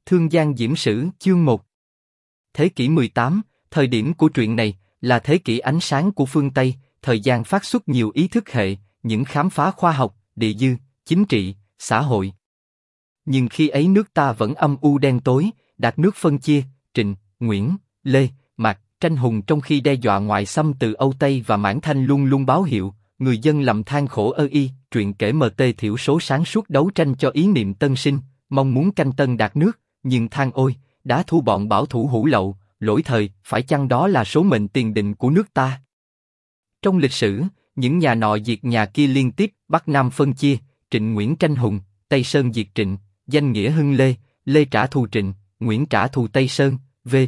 Thương Giang Diễm Sử, chương 1. Thế kỷ 18, thời điểm của truyện này, là thế kỷ ánh sáng của phương Tây, thời gian phát xuất nhiều ý thức hệ, những khám phá khoa học, địa dư, chính trị, xã hội. Nhưng khi ấy nước ta vẫn âm u đen tối, đạt nước phân chia, Trịnh, Nguyễn, Lê, Mạc, tranh hùng trong khi đe dọa ngoại xâm từ Âu Tây và Mãn Thanh luôn luôn báo hiệu, người dân lầm than khổ ơ y, truyện kể MT thiểu số sáng suốt đấu tranh cho ý niệm tân sinh, mong muốn canh tân đạt nước, nhưng than ôi, đã thu bọn bảo thủ hủ lậu, lỗi thời, phải chăng đó là số mệnh tiền định của nước ta? Trong lịch sử, những nhà nọ diệt nhà kia liên tiếp, Bắc Nam phân chia, Trịnh Nguyễn tranh hùng, Tây Sơn diệt Trịnh, danh nghĩa hưng Lê, Lê trả thù Trịnh, Nguyễn trả thù Tây Sơn,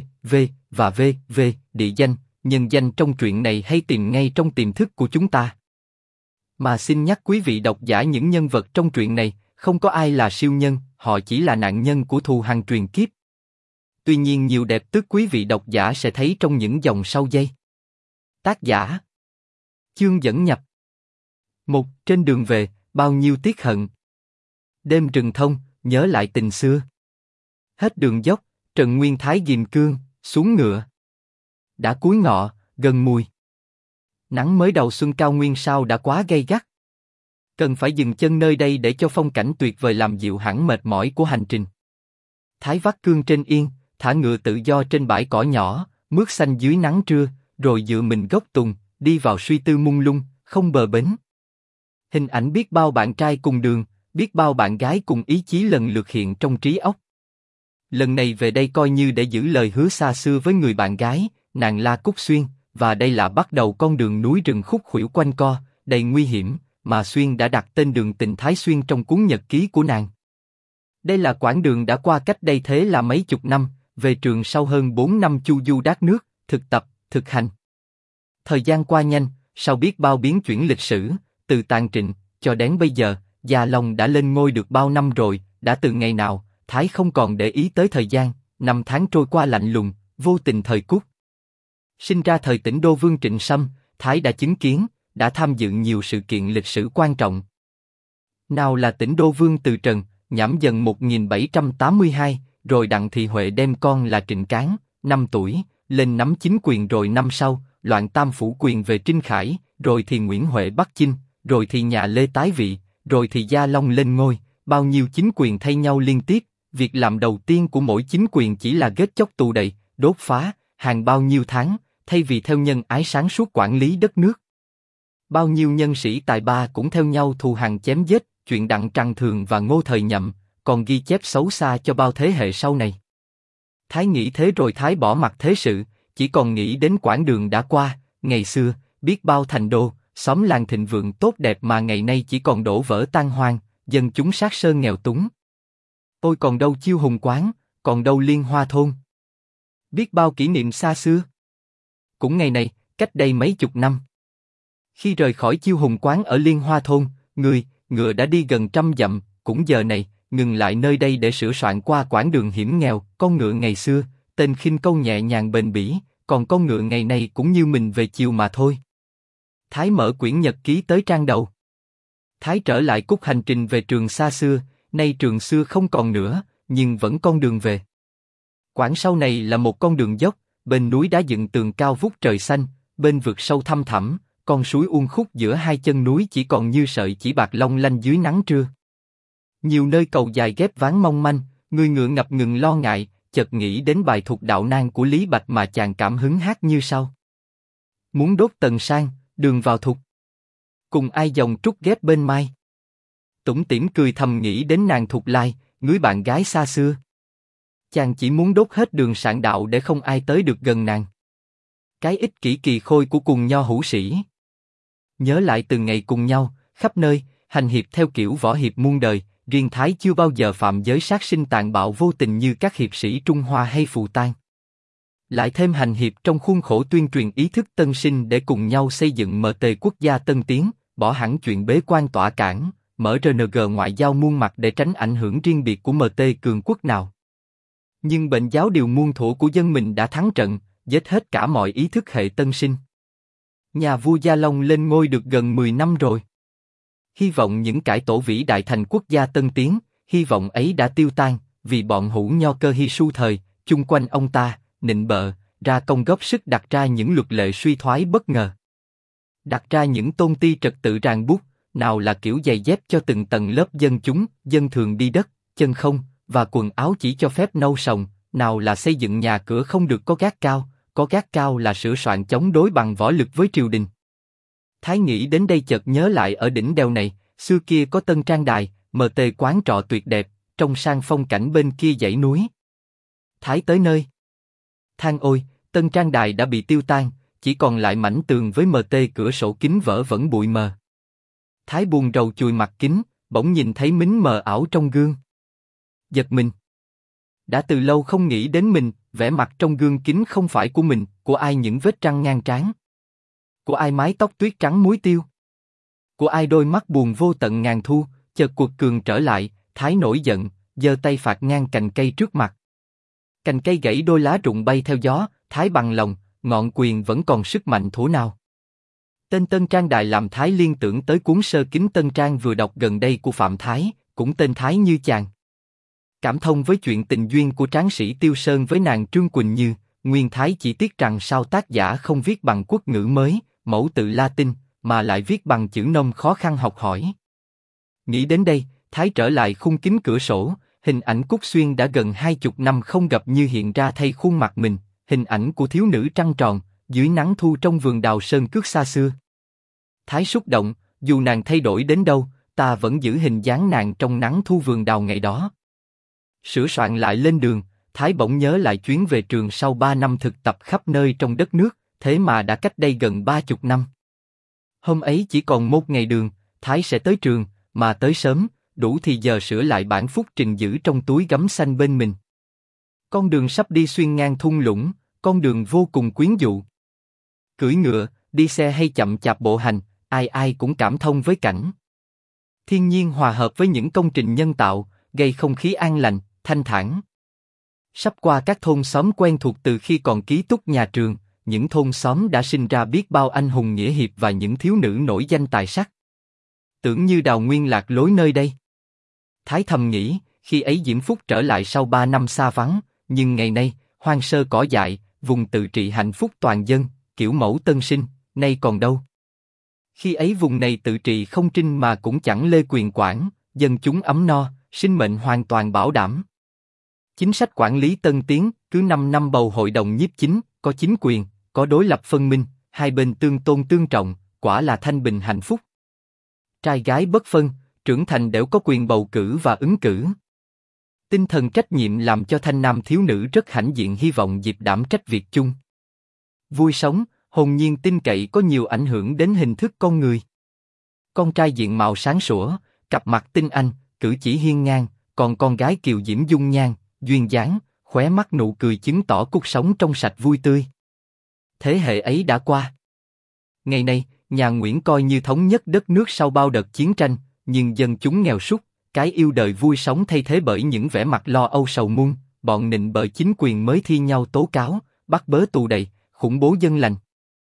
và địa danh, nhân danh trong truyện này hay tìm ngay trong tiềm thức của chúng ta. Mà xin nhắc quý vị độc giả những nhân vật trong truyện này, không có ai là siêu nhân, họ chỉ là nạn nhân của thù hằn truyền kiếp. Tuy nhiên nhiều đẹp tức quý vị độc giả sẽ thấy trong những dòng sau đây. Tác giả Chương dẫn nhập. 1. Trên đường về, bao nhiêu tiếc hận. Đêm rừng thông, nhớ lại tình xưa. Hết đường dốc, Trần Nguyên Thái ghim cương, xuống ngựa. Đã cuối ngọ, gần mùi. Nắng mới đầu xuân cao nguyên sao đã quá gay gắt. Cần phải dừng chân nơi đây để cho phong cảnh tuyệt vời làm dịu hẳn mệt mỏi của hành trình. Thái vắt cương trên yên, thả ngựa tự do trên bãi cỏ nhỏ, mướt xanh dưới nắng trưa, rồi dựa mình gốc tùng, đi vào suy tư mông lung, không bờ bến. Hình ảnh biết bao bạn trai cùng đường, biết bao bạn gái cùng ý chí lần lượt hiện trong trí óc. Lần này về đây coi như để giữ lời hứa xa xưa với người bạn gái, nàng La Cúc Xuyên, và đây là bắt đầu con đường núi rừng khúc khuỷu quanh co, đầy nguy hiểm, mà Xuyên đã đặt tên đường tình Thái Xuyên trong cuốn nhật ký của nàng. Đây là quãng đường đã qua cách đây thế là mấy chục năm, về trường sau hơn 4 năm chu du đát nước, thực tập, thực hành. Thời gian qua nhanh, sau biết bao biến chuyển lịch sử, từ tàn Trịnh, cho đến bây giờ, Gia Long đã lên ngôi được bao năm rồi, đã từ ngày nào, Thái không còn để ý tới thời gian, năm tháng trôi qua lạnh lùng, vô tình thời cút. Sinh ra thời Tĩnh Đô Vương Trịnh Sâm, Thái đã chứng kiến, đã tham dự nhiều sự kiện lịch sử quan trọng. Nào là Tĩnh Đô Vương Từ Trần, nhảm dần 1782, rồi Đặng Thị Huệ đem con là Trịnh Cán, 5 tuổi, lên nắm chính quyền, rồi năm sau, loạn tam phủ quyền về Trinh Khải, rồi thì Nguyễn Huệ bắt Chinh, rồi thì nhà Lê tái vị, rồi thì Gia Long lên ngôi, bao nhiêu chính quyền thay nhau liên tiếp, việc làm đầu tiên của mỗi chính quyền chỉ là ghét chóc tù đày, đốt phá, hàng bao nhiêu tháng, thay vì theo nhân ái sáng suốt quản lý đất nước. Bao nhiêu nhân sĩ tài ba cũng theo nhau thù hằn chém giết, chuyện Đặng Tràng Thường và Ngô Thời Nhậm, còn ghi chép xấu xa cho bao thế hệ sau này. Thái nghĩ thế rồi Thái bỏ mặc thế sự, chỉ còn nghĩ đến quãng đường đã qua, ngày xưa, biết bao thành đô, xóm làng thịnh vượng tốt đẹp mà ngày nay chỉ còn đổ vỡ tan hoang, dân chúng sát sơn nghèo túng. Ôi còn đâu Chiêu Hùng Quán, còn đâu Liên Hoa Thôn. Biết bao kỷ niệm xa xưa. Cũng ngày này, cách đây mấy chục năm. Khi rời khỏi Chiêu Hùng Quán ở Liên Hoa Thôn, ngựa đã đi gần 100 dặm, cũng giờ này, ngừng lại nơi đây để sửa soạn qua quãng đường hiểm nghèo. Con ngựa ngày xưa, tên khinh câu nhẹ nhàng bền bỉ, còn con ngựa ngày nay cũng như mình về chiều mà thôi. Thái mở quyển nhật ký tới trang đầu. Thái trở lại cúc hành trình về trường xa xưa, nay trường xưa không còn nữa, nhưng vẫn con đường về. Quãng sau này là một con đường dốc, bên núi đá dựng tường cao vút trời xanh, bên vực sâu thăm thẳm, con suối uốn khúc giữa hai chân núi chỉ còn như sợi chỉ bạc long lanh dưới nắng trưa. Nhiều nơi cầu dài ghép ván mong manh, người ngựa ngập ngừng lo ngại, chợt nghĩ đến bài Thục Đạo Nan của Lý Bạch mà chàng cảm hứng hát như sau: Muốn đốt Tần Sang, đường vào thục, cùng ai dòng trúc ghép bên mai. Tủm tỉm cười thầm nghĩ đến nàng Thục Lai, người bạn gái xa xưa. Chàng chỉ muốn đốt hết đường Sạn Đạo để không ai tới được gần nàng. Cái ích kỷ kỳ khôi của cùng nho hữu sĩ. Nhớ lại từng ngày cùng nhau, khắp nơi, hành hiệp theo kiểu võ hiệp muôn đời, riêng Thái chưa bao giờ phạm giới sát sinh tàn bạo vô tình như các hiệp sĩ Trung Hoa hay Phù Tang. Lại thêm hành hiệp trong khuôn khổ tuyên truyền ý thức tân sinh để cùng nhau xây dựng MT quốc gia tân tiến, bỏ hẳn chuyện bế quan tỏa cản, mở RNG ngoại giao muôn mặt để tránh ảnh hưởng riêng biệt của MT cường quốc nào. Nhưng bệnh giáo điều muôn thuở của dân mình đã thắng trận, giết hết cả mọi ý thức hệ tân sinh. Nhà vua Gia Long lên ngôi được gần 10 năm rồi. Hy vọng những cải tổ vĩ đại thành quốc gia tân tiến, hy vọng ấy đã tiêu tan, vì bọn hữu nho cơ hi su thời, chung quanh ông ta, nịnh bợ, ra công góp sức đặt ra những luật lệ suy thoái bất ngờ. Đặt ra những tôn ti trật tự ràng buộc, nào là kiểu giày dép cho từng tầng lớp dân chúng, dân thường đi đất, chân không, và quần áo chỉ cho phép nâu sòng, nào là xây dựng nhà cửa không được có gác cao là sửa soạn chống đối bằng võ lực với triều đình. Thái nghĩ đến đây chợt nhớ lại ở đỉnh đèo này, xưa kia có Tân Trang Đài, MT quán trọ tuyệt đẹp, trong sang phong cảnh bên kia dãy núi. Thái tới nơi. Than ôi, Tân Trang Đài đã bị tiêu tan, chỉ còn lại mảnh tường với MT cửa sổ kính vỡ vẫn bụi mờ. Thái buồn rầu chùi mặt kính, bỗng nhìn thấy mính mờ ảo trong gương. Giật mình. Đã từ lâu không nghĩ đến mình, vẻ mặt trong gương kính không phải của mình, của ai những vết răng ngang trán? Của ai mái tóc tuyết trắng muối tiêu? Của ai đôi mắt buồn vô tận ngàn thu? Chợt cuộc cường trở lại, Thái nổi giận, giơ tay phạt ngang cành cây trước mặt. Cành cây gãy đôi lá rụng bay theo gió, Thái bằng lòng, ngọn quyền vẫn còn sức mạnh thổ nào. Tên Tân Trang Đài làm Thái liên tưởng tới cuốn sơ kính Tân Trang vừa đọc gần đây của Phạm Thái, cũng tên Thái Như chàng. Cảm thông với chuyện tình duyên của tráng sĩ Tiêu Sơn với nàng Trương Quỳnh Như, nguyên Thái chỉ tiếc rằng sao tác giả không viết bằng quốc ngữ mới, mẫu tự Latin, mà lại viết bằng chữ nôm khó khăn học hỏi. Nghĩ đến đây, Thái trở lại khung kính cửa sổ, hình ảnh Cúc Xuyên đã gần 20 năm không gặp như hiện ra thay khuôn mặt mình, hình ảnh của thiếu nữ trăng tròn, dưới nắng thu trong vườn đào sơn cước xa xưa. Thái xúc động, dù nàng thay đổi đến đâu, ta vẫn giữ hình dáng nàng trong nắng thu vườn đào ngày đó. Sửa soạn lại lên đường, Thái bỗng nhớ lại chuyến về trường sau 3 năm thực tập khắp nơi trong đất nước, thế mà đã cách đây gần 30 năm. Hôm ấy chỉ còn 1 ngày đường, Thái sẽ tới trường, mà tới sớm, đủ thì giờ sửa lại bản phúc trình giữ trong túi gấm xanh bên mình. Con đường sắp đi xuyên ngang thung lũng, con đường vô cùng quyến dụ. Cưỡi ngựa, đi xe hay chậm chạp bộ hành, ai ai cũng cảm thông với cảnh. Thiên nhiên hòa hợp với những công trình nhân tạo, gây không khí an lành, thanh thản. Sắp qua các thôn xóm quen thuộc từ khi còn ký túc nhà trường, những thôn xóm đã sinh ra biết bao anh hùng nghĩa hiệp và những thiếu nữ nổi danh tài sắc. Tưởng như đào nguyên lạc lối nơi đây. Thái thầm nghĩ, khi ấy Diễm Phúc trở lại sau 3 năm xa vắng, nhưng ngày nay, hoang sơ cỏ dại, vùng tự trị hạnh phúc toàn dân, kiểu mẫu tân sinh, nay còn đâu. Khi ấy vùng này tự trị không trinh mà cũng chẳng lê quyền quản, dân chúng ấm no, sinh mệnh hoàn toàn bảo đảm. Chính sách quản lý tân tiến, cứ 5 năm bầu hội đồng nhiếp chính, có chính quyền, có đối lập phân minh, hai bên tương tôn tương trọng, quả là thanh bình hạnh phúc. Trai gái bất phân, trưởng thành đều có quyền bầu cử và ứng cử. Tinh thần trách nhiệm làm cho thanh nam thiếu nữ rất hãnh diện hy vọng dịp đảm trách việc chung. Vui sống, hồn nhiên tin cậy có nhiều ảnh hưởng đến hình thức con người. Con trai diện mạo sáng sủa, cặp mặt tinh anh, cử chỉ hiên ngang, còn con gái kiều diễm dung nhan, duyên dáng, khóe mắt nụ cười chứng tỏ cuộc sống trong sạch vui tươi. Thế hệ ấy đã qua. Ngày nay, nhà Nguyễn coi như thống nhất đất nước sau bao đợt chiến tranh, nhưng dân chúng nghèo sút, cái yêu đời vui sống thay thế bởi những vẻ mặt lo âu sầu muôn, bọn nịnh bợ chính quyền mới thi nhau tố cáo, bắt bớ tù đày, khủng bố dân lành.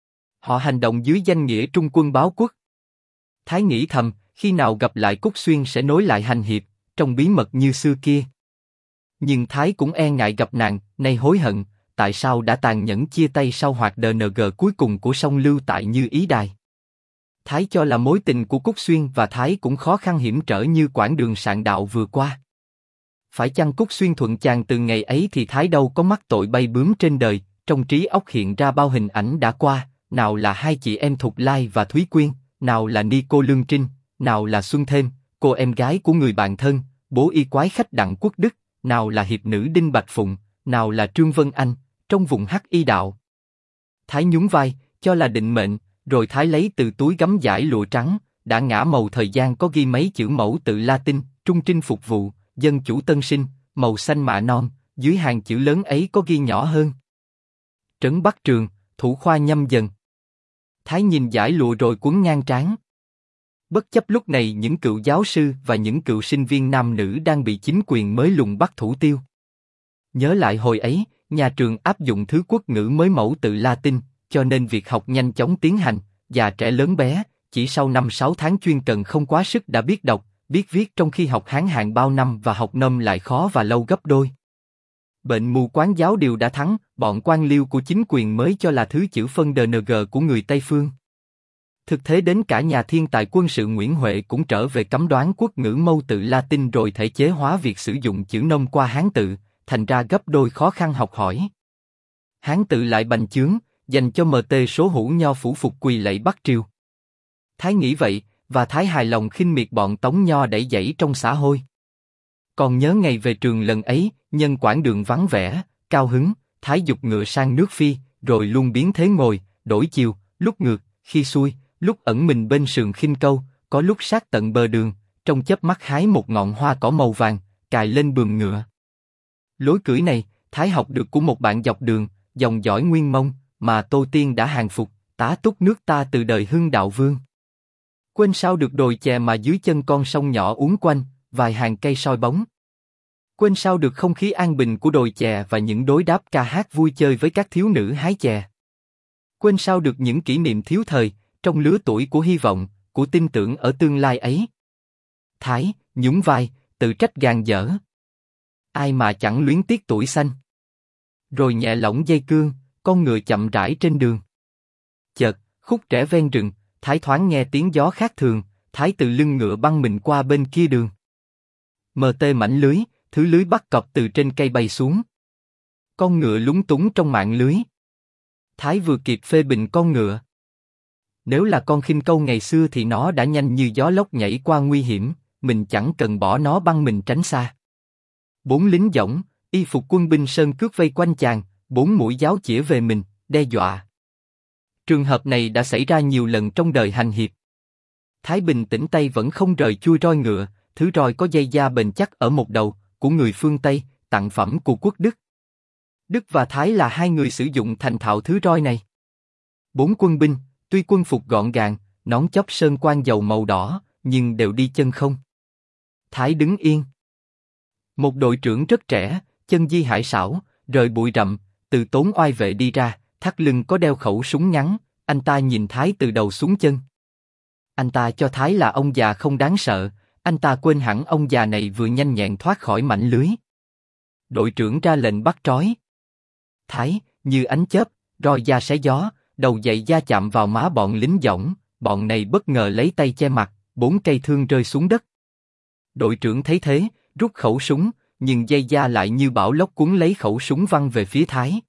Họ hành động dưới danh nghĩa trung quân báo quốc. Thái nghĩ thầm, khi nào gặp lại Cúc Xuyên sẽ nối lại hành hiệp, trong bí mật như xưa kia. Nhưng Thái cũng e ngại gặp nạn, nay hối hận, tại sao đã tàn nhẫn chia tay sau hoạt DNG cuối cùng của song lưu tại Như Ý Đài. Thái cho là mối tình của Cúc Xuyên và Thái cũng khó khăn hiểm trở như quãng đường sạn đạo vừa qua. Phải chăng Cúc Xuyên thuận chàng từ ngày ấy thì Thái đâu có mắc tội bay bướm trên đời, trong trí óc hiện ra bao hình ảnh đã qua, nào là hai chị em Thục Lai và Thúy Quyên, nào là Ni cô Lương Trinh, nào là Xuân Thêm, cô em gái của người bạn thân, bố y quái khách Đặng Quốc Đức, nào là hiệp nữ Đinh Bạch Phụng, nào là Trương Vân Anh, trong vùng Hắc Y đạo. Thái nhún vai, cho là định mệnh, rồi Thái lấy từ túi gấm vải lụa trắng, đã ngã màu thời gian có ghi mấy chữ mẫu tự Latin, trung trinh phục vụ, dân chủ tân sinh, màu xanh mạ non, dưới hàng chữ lớn ấy có ghi nhỏ hơn. Trấn Bắc Trường, thủ khoa Nhâm Dần. Thái nhìn dải lụa rồi quấn ngang trán. Bất chấp lúc này những cựu giáo sư và những cựu sinh viên nam nữ đang bị chính quyền mới lùng bắt thủ tiêu. Nhớ lại hồi ấy, nhà trường áp dụng thứ quốc ngữ mới mẫu tự Latin, cho nên việc học nhanh chóng tiến hành, già trẻ lớn bé, chỉ sau 5-6 tháng chuyên cần không quá sức đã biết đọc, biết viết trong khi học Hán Hán bao năm và học Nôm lại khó và lâu gấp đôi. Bệnh mù quáng giáo điều đã thắng, bọn quan liêu của chính quyền mới cho là thứ chữ phân DNG của người Tây Phương. Thực thế đến cả nhà thiên tài quân sự Nguyễn Huệ cũng trở về cấm đoán quốc ngữ mâu tự Latin rồi thể chế hóa việc sử dụng chữ Nôm qua Hán tự, thành ra gấp đôi khó khăn học hỏi. Hán tự lại bành trướng, dành cho MT số hữu nho phủ phục quỳ lạy Bắc Triều. Thái nghĩ vậy, và Thái hài lòng khinh miệt bọn Tống Nho đẩy dãy trong xã hội. Còn nhớ ngày về trường lần ấy, nhân quãng đường vắng vẻ, cao hứng, Thái giục ngựa sang nước Phi, rồi luôn biến thế ngồi, đổi chiều, lúc ngược, khi xuôi, lúc ẩn mình bên sườn khinh câu, có lúc sát tận bờ đường, trong chớp mắt hái một ngọn hoa cỏ màu vàng, cài lên buồm ngựa. Lối cưỡi này, Thái học được của một bạn dọc đường, dòng dõi Nguyên Mông, mà Tô Tiên đã hàng phục, tá túc nước ta từ đời Hưng Đạo Vương. Quên sao được đồi chè mà dưới chân con sông nhỏ uốn quanh, vài hàng cây soi bóng. Quên sao được không khí an bình của đồi chè và những đối đáp ca hát vui chơi với các thiếu nữ hái chè. Quên sao được những kỷ niệm thiếu thời, trong lứa tuổi của hy vọng, của tin tưởng ở tương lai ấy. Thái, nhún vai, tự trách gàn dở. Ai mà chẳng luyến tiếc tuổi xanh. Rồi nhẹ lỏng dây cương, con ngựa chậm rãi trên đường. Chợt, khúc rẽ ven rừng, Thái thoáng nghe tiếng gió khác thường, Thái từ lưng ngựa băng mình qua bên kia đường. MT mảnh lưới, thứ lưới bắt cọp từ trên cây bay xuống. Con ngựa lúng túng trong mạng lưới. Thái vừa kịp phê bình con ngựa. Nếu là con khinh câu ngày xưa thì nó đã nhanh như gió lốc nhảy qua nguy hiểm, mình chẳng cần bỏ nó băng mình tránh xa. 4 lính dõng, y phục quân binh sơn cước vây quanh chàng, 4 mũi giáo chĩa về mình, đe dọa. Trường hợp này đã xảy ra nhiều lần trong đời hành hiệp. Thái bình tĩnh tay vẫn không rời chuôi roi ngựa, thứ roi có dây da bền chắc ở một đầu, của người phương Tây, tặng phẩm của quốc Đức. Đức và Thái là hai người sử dụng thành thạo thứ roi này. 4 quân binh, tuy quân phục gọn gàng, nón chóp sơn quan dầu màu đỏ, nhưng đều đi chân không. Thái đứng yên. Một đội trưởng rất trẻ, chân di hải xảo, rời bụi rậm, từ Tốn Oai vệ đi ra, thắt lưng có đeo khẩu súng ngắn, anh ta nhìn Thái từ đầu xuống chân. Anh ta cho Thái là ông già không đáng sợ, anh ta quên hẳn ông già này vừa nhanh nhẹn thoát khỏi mảnh lưới. Đội trưởng ra lệnh bắt trói. Thái, như ánh chớp, roi da xé gió, đầu giày da chạm vào má bọn lính dõng, bọn này bất ngờ lấy tay che mặt, 4 cây thương rơi xuống đất. Đội trưởng thấy thế, rút khẩu súng, nhưng dây da lại như bão lốc cuốn lấy khẩu súng văng về phía Thái.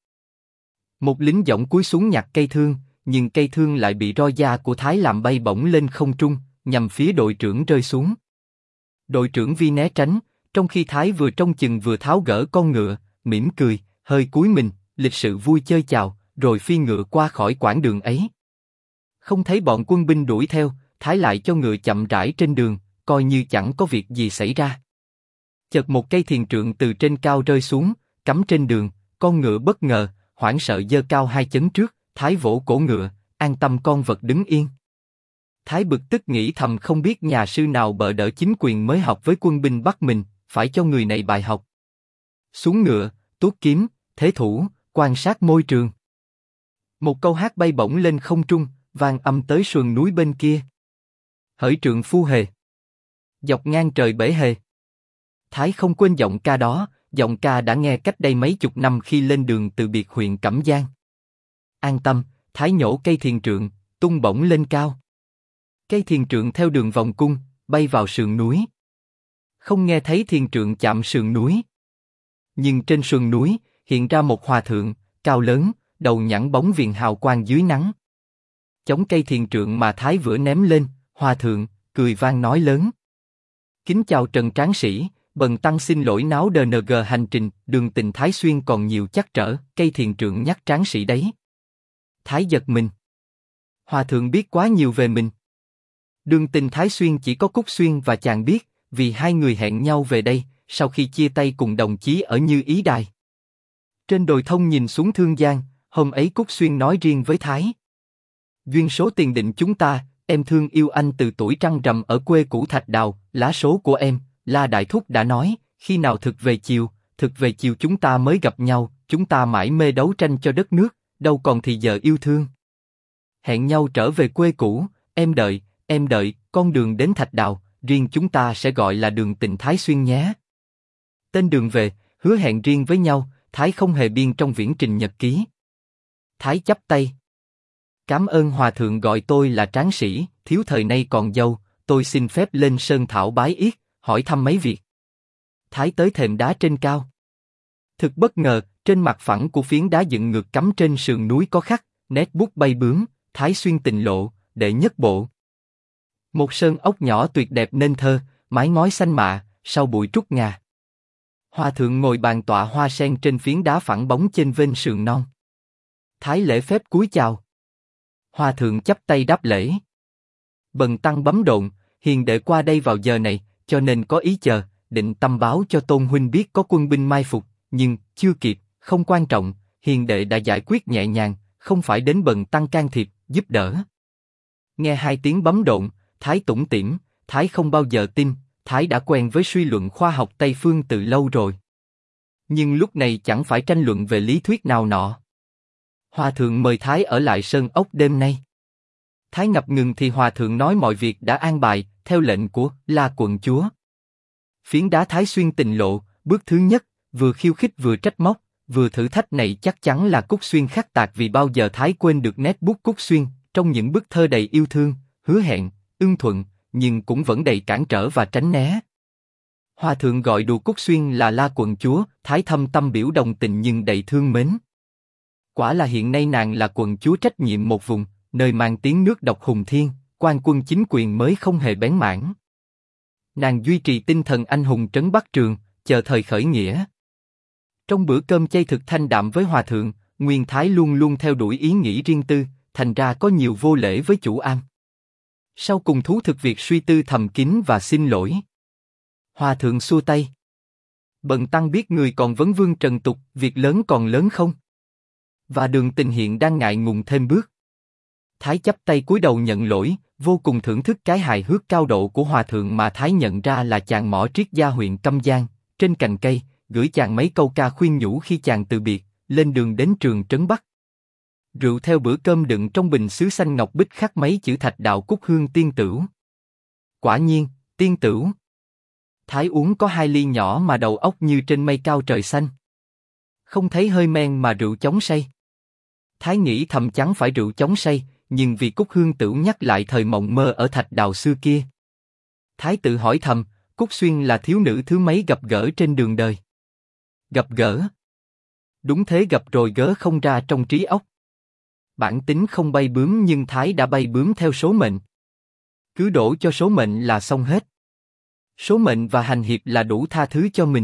Một lính dõng cúi xuống nhặt cây thương, nhưng cây thương lại bị roi da của Thái làm bay bổng lên không trung, nhằm phía đội trưởng rơi xuống. Đội trưởng vi né tránh, trong khi Thái vừa trông chừng vừa tháo gỡ con ngựa, mỉm cười, hơi cúi mình, lịch sự vui chơi chào, rồi phi ngựa qua khỏi quãng đường ấy. Không thấy bọn quân binh đuổi theo, Thái lại cho ngựa chậm rãi trên đường, coi như chẳng có việc gì xảy ra. Chợt một cây thiền trượng từ trên cao rơi xuống, cắm trên đường, con ngựa bất ngờ, hoảng sợ giơ cao hai chấn trước, Thái vỗ cổ ngựa, an tâm con vật đứng yên. Thái bực tức nghĩ thầm không biết nhà sư nào bợ đỡ chính quyền mới học với quân binh bắt mình, phải cho người này bài học. Xuống ngựa, tuốt kiếm, thế thủ, quan sát môi trường. Một câu hát bay bổng lên không trung, vang âm tới sườn núi bên kia. Hỡi trượng phu hề, dọc ngang trời bể hề. Thái không quên giọng ca đó, giọng ca đã nghe cách đây mấy chục năm khi lên đường từ biệt huyện Cẩm Giang. An tâm, Thái nhổ cây thiền trượng, tung bổng lên cao. Cây thiền trượng theo đường vòng cung, bay vào sườn núi. Không nghe thấy thiền trượng chạm sườn núi. Nhưng trên sườn núi, hiện ra một hòa thượng, cao lớn, đầu nhẵn bóng viền hào quang dưới nắng. Chống cây thiền trượng mà Thái vừa ném lên, hòa thượng, cười vang nói lớn. Kính chào Trần Tráng Sĩ, bần tăng xin lỗi náo DNG hành trình, đường tình Thái Xuyên còn nhiều trắc trở, cây thiền trượng nhắc Tráng Sĩ đấy. Thái giật mình. Hòa thượng biết quá nhiều về mình. Đường tình Thái Xuyên chỉ có Cúc Xuyên và chàng biết, vì hai người hẹn nhau về đây, sau khi chia tay cùng đồng chí ở Như Ý Đài. Trên đồi thông nhìn xuống Thương Giang, hôm ấy Cúc Xuyên nói riêng với Thái. Duyên số tiền định chúng ta, em thương yêu anh từ tuổi trăng rằm ở quê cũ Thạch Đào, lá số của em, La Đại Thúc đã nói, khi nào thực về chiều chúng ta mới gặp nhau, chúng ta mãi mê đấu tranh cho đất nước, đâu còn thì giờ yêu thương. Hẹn nhau trở về quê cũ, em đợi, con đường đến Thạch Đào, riêng chúng ta sẽ gọi là đường Tịnh Thái Xuyên nhé. Tên đường về, hứa hẹn riêng với nhau, Thái không hề biên trong viễn trình nhật ký. Thái chắp tay. Cảm ơn hòa thượng gọi tôi là tráng sĩ, thiếu thời nay còn dâu, tôi xin phép lên sơn thảo bái yết, hỏi thăm mấy việc. Thái tới thềm đá trên cao. Thực bất ngờ, trên mặt phẳng của phiến đá dựng ngược cắm trên sườn núi có khắc, nét bút bay bướm, Thái Xuyên Tịnh Lộ, đệ nhất bộ. Một sơn ốc nhỏ tuyệt đẹp nên thơ, mái ngói xanh mạ, sau bụi trúc ngà. Hòa thượng ngồi bàn tọa hoa sen trên phiến đá phẳng bóng trên vên sườn non. Thái lễ phép cúi chào. Hòa thượng chắp tay đáp lễ. Bần tăng bấm độn, hiền đệ qua đây vào giờ này, cho nên có ý chờ, định tâm báo cho tôn huynh biết có quân binh mai phục, nhưng chưa kịp, không quan trọng, hiền đệ đã giải quyết nhẹ nhàng, không phải đến bần tăng can thiệp, giúp đỡ. Nghe hai tiếng bấm độn, Thái tủm tỉm, Thái không bao giờ tin, Thái đã quen với suy luận khoa học Tây phương từ lâu rồi. Nhưng lúc này chẳng phải tranh luận về lý thuyết nào nọ. Hòa thượng mời Thái ở lại sơn ốc đêm nay. Thái ngập ngừng thì hòa thượng nói mọi việc đã an bài, theo lệnh của La quận chúa. Phiến đá Thái Xuyên Tịnh Lộ, bước thứ nhất, vừa khiêu khích vừa trách móc, vừa thử thách này chắc chắn là Cúc Xuyên khắc tạc vì bao giờ Thái quên được nét bút Cúc Xuyên, trong những bức thơ đầy yêu thương, hứa hẹn, ưng thuận, nhưng cũng vẫn đầy cản trở và tránh né. Hòa thượng gọi đùa Cúc Xuyên là La quận chúa, Thái thâm tâm biểu đồng tình nhưng đầy thương mến. Quả là hiện nay nàng là quận chúa trách nhiệm một vùng, nơi mang tiếng nước độc hùng thiên, quan quân chính quyền mới không hề bén mảng. Nàng duy trì tinh thần anh hùng trấn Bắc Trường, chờ thời khởi nghĩa. Trong bữa cơm chay thực thanh đạm với hòa thượng, Nguyên Thái luôn luôn theo đuổi ý nghĩ riêng tư, thành ra có nhiều vô lễ với chủ am. Sau cùng thú thực việc suy tư thầm kín và xin lỗi. Hòa thượng xua tay. Bần tăng biết người còn vấn vương trần tục, việc lớn còn lớn không? Và Đường Tình hiện đang ngại ngùng thêm bước. Thái chắp tay cúi đầu nhận lỗi, vô cùng thưởng thức cái hài hước cao độ của hòa thượng mà Thái nhận ra là chàng mỏ triết gia huyện Câm Giang, trên cành cây, gửi chàng mấy câu ca khuyên nhủ khi chàng từ biệt, lên đường đến trường trấn Bắc. Rượu theo bữa cơm đựng trong bình sứ xanh ngọc bích khắc mấy chữ Thạch Đạo Cúc Hương Tiên Tửu. Quả nhiên, tiên tửu. Thái uống có 2 ly nhỏ mà đầu óc như trên mây cao trời xanh. Không thấy hơi men mà rượu chống say. Thái nghĩ thầm chắn phải rượu chống say, nhưng vì Cúc Hương Tửu nhắc lại thời mộng mơ ở Thạch Đào xưa kia. Thái tự hỏi thầm, Cúc Xuyên là thiếu nữ thứ mấy gặp gỡ trên đường đời. Gặp gỡ. Đúng thế, gặp rồi gớ không ra trong trí óc. Bản tính không bay bướm nhưng Thái đã bay bướm theo số mệnh. Cứ đổ cho số mệnh là xong hết. Số mệnh và hành hiệp là đủ tha thứ cho mình.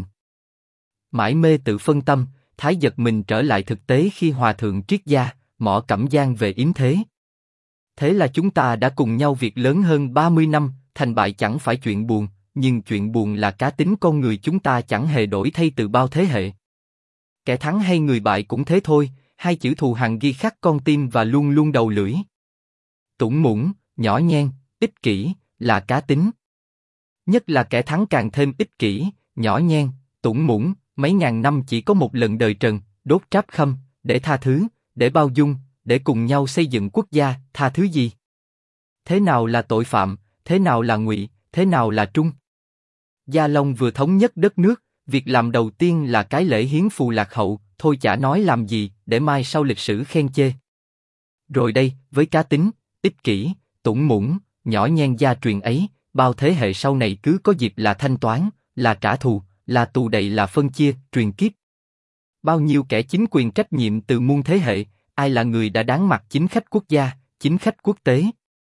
Mãi mê tự phân tâm, Thái giật mình trở lại thực tế khi hòa thượng triết gia, mỏ Cẩm Giang về yếm thế. Thế là chúng ta đã cùng nhau việc lớn hơn 30 năm, thành bại chẳng phải chuyện buồn, nhưng chuyện buồn là cá tính con người chúng ta chẳng hề đổi thay từ bao thế hệ. Kẻ thắng hay người bại cũng thế thôi, 2 chữ thù hằn ghi khắc con tim và luôn luôn đầu lưỡi. Tủng mũng, nhỏ nhen, ích kỷ, là cá tính. Nhất là kẻ thắng càng thêm ích kỷ, nhỏ nhen, tủng mũng, mấy ngàn năm chỉ có một lần đời trần, đốt tráp khâm, để tha thứ, để bao dung, để cùng nhau xây dựng quốc gia, tha thứ gì? Thế nào là tội phạm, thế nào là ngụy, thế nào là trung? Gia Long vừa thống nhất đất nước, việc làm đầu tiên là cái lễ hiến phù lạc hậu, thôi chả nói làm gì, để mai sau lịch sử khen chê. Rồi đây, với cá tính, ích kỷ, tủng mũng, nhỏ nhen gia truyền ấy, bao thế hệ sau này cứ có dịp là thanh toán, là trả thù, là tù đày, là phân chia, truyền kiếp. Bao nhiêu kẻ chính quyền trách nhiệm từ muôn thế hệ, ai là người đã đáng mặt chính khách quốc gia, chính khách quốc tế?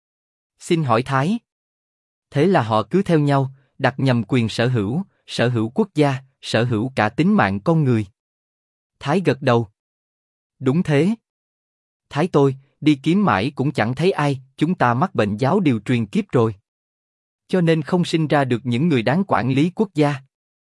Xin hỏi Thái. Thế là họ cứ theo nhau, đặt nhầm quyền sở hữu quốc gia, sở hữu cả tính mạng con người. Thái gật đầu. Đúng thế. Thái tôi, đi kiếm mãi cũng chẳng thấy ai, chúng ta mắc bệnh giáo điều truyền kiếp rồi. Cho nên không sinh ra được những người đáng quản lý quốc gia.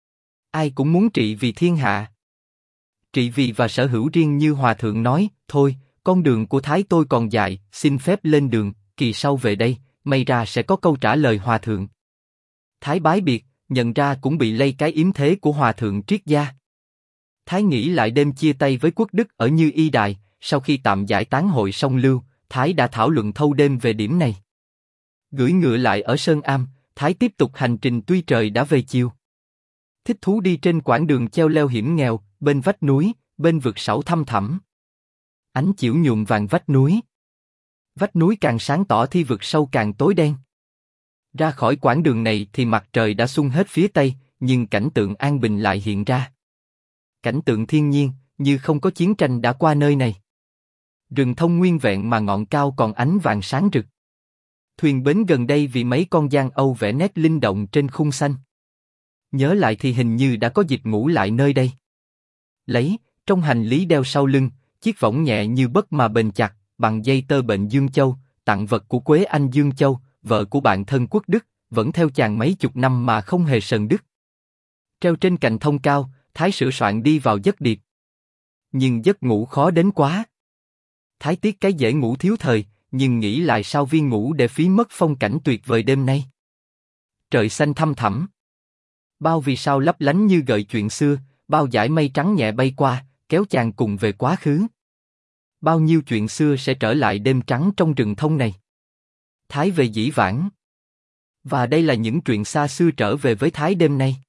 Ai cũng muốn trị vì thiên hạ. Trị vì và sở hữu riêng như hòa thượng nói, thôi, con đường của Thái tôi còn dài, xin phép lên đường, kỳ sau về đây, may ra sẽ có câu trả lời hòa thượng. Thái bái biệt, nhận ra cũng bị lây cái yếm thế của hòa thượng triết gia. Thái nghĩ lại đêm chia tay với Quốc Đức ở Như Y Đài, sau khi tạm giải tán hội song lưu, Thái đã thảo luận thâu đêm về điểm này. Gửi ngựa lại ở Sơn Am, Thái tiếp tục hành trình tuy trời đã về chiều. Thích thú đi trên quãng đường cheo leo hiểm nghèo, bên vách núi, bên vực sâu thăm thẳm. Ánh chiều nhuộm vàng vách núi. Vách núi càng sáng tỏ thì vực sâu càng tối đen. Ra khỏi quãng đường này thì mặt trời đã sung hết phía tây, nhưng cảnh tượng an bình lại hiện ra. Cảnh tượng thiên nhiên, như không có chiến tranh đã qua nơi này. Rừng thông nguyên vẹn mà ngọn cao còn ánh vàng sáng rực. Thuyền bến gần đây vì mấy con giang âu vẽ nét linh động trên khung xanh. Nhớ lại thì hình như đã có dịp ngủ lại nơi đây. Trong hành lý đeo sau lưng, chiếc võng nhẹ như bất mà bền chặt, bằng dây tơ bệnh Dương Châu, tặng vật của Quế Anh Dương Châu, vợ của bạn thân Quốc Đức, vẫn theo chàng mấy chục năm mà không hề sờn đứt. Treo trên cành thông cao, Thái sửa soạn đi vào giấc điệp. Nhưng giấc ngủ khó đến quá. Thái tiếc cái dễ ngủ thiếu thời, nhưng nghĩ lại sao viên ngủ để phí mất phong cảnh tuyệt vời đêm nay. Trời xanh thăm thẳm. Bao vì sao lấp lánh như gợi chuyện xưa, bao dải mây trắng nhẹ bay qua, kéo chàng cùng về quá khứ. Bao nhiêu chuyện xưa sẽ trở lại đêm trắng trong rừng thông này. Thái về dĩ vãng. Và đây là những chuyện xa xưa trở về với Thái đêm nay.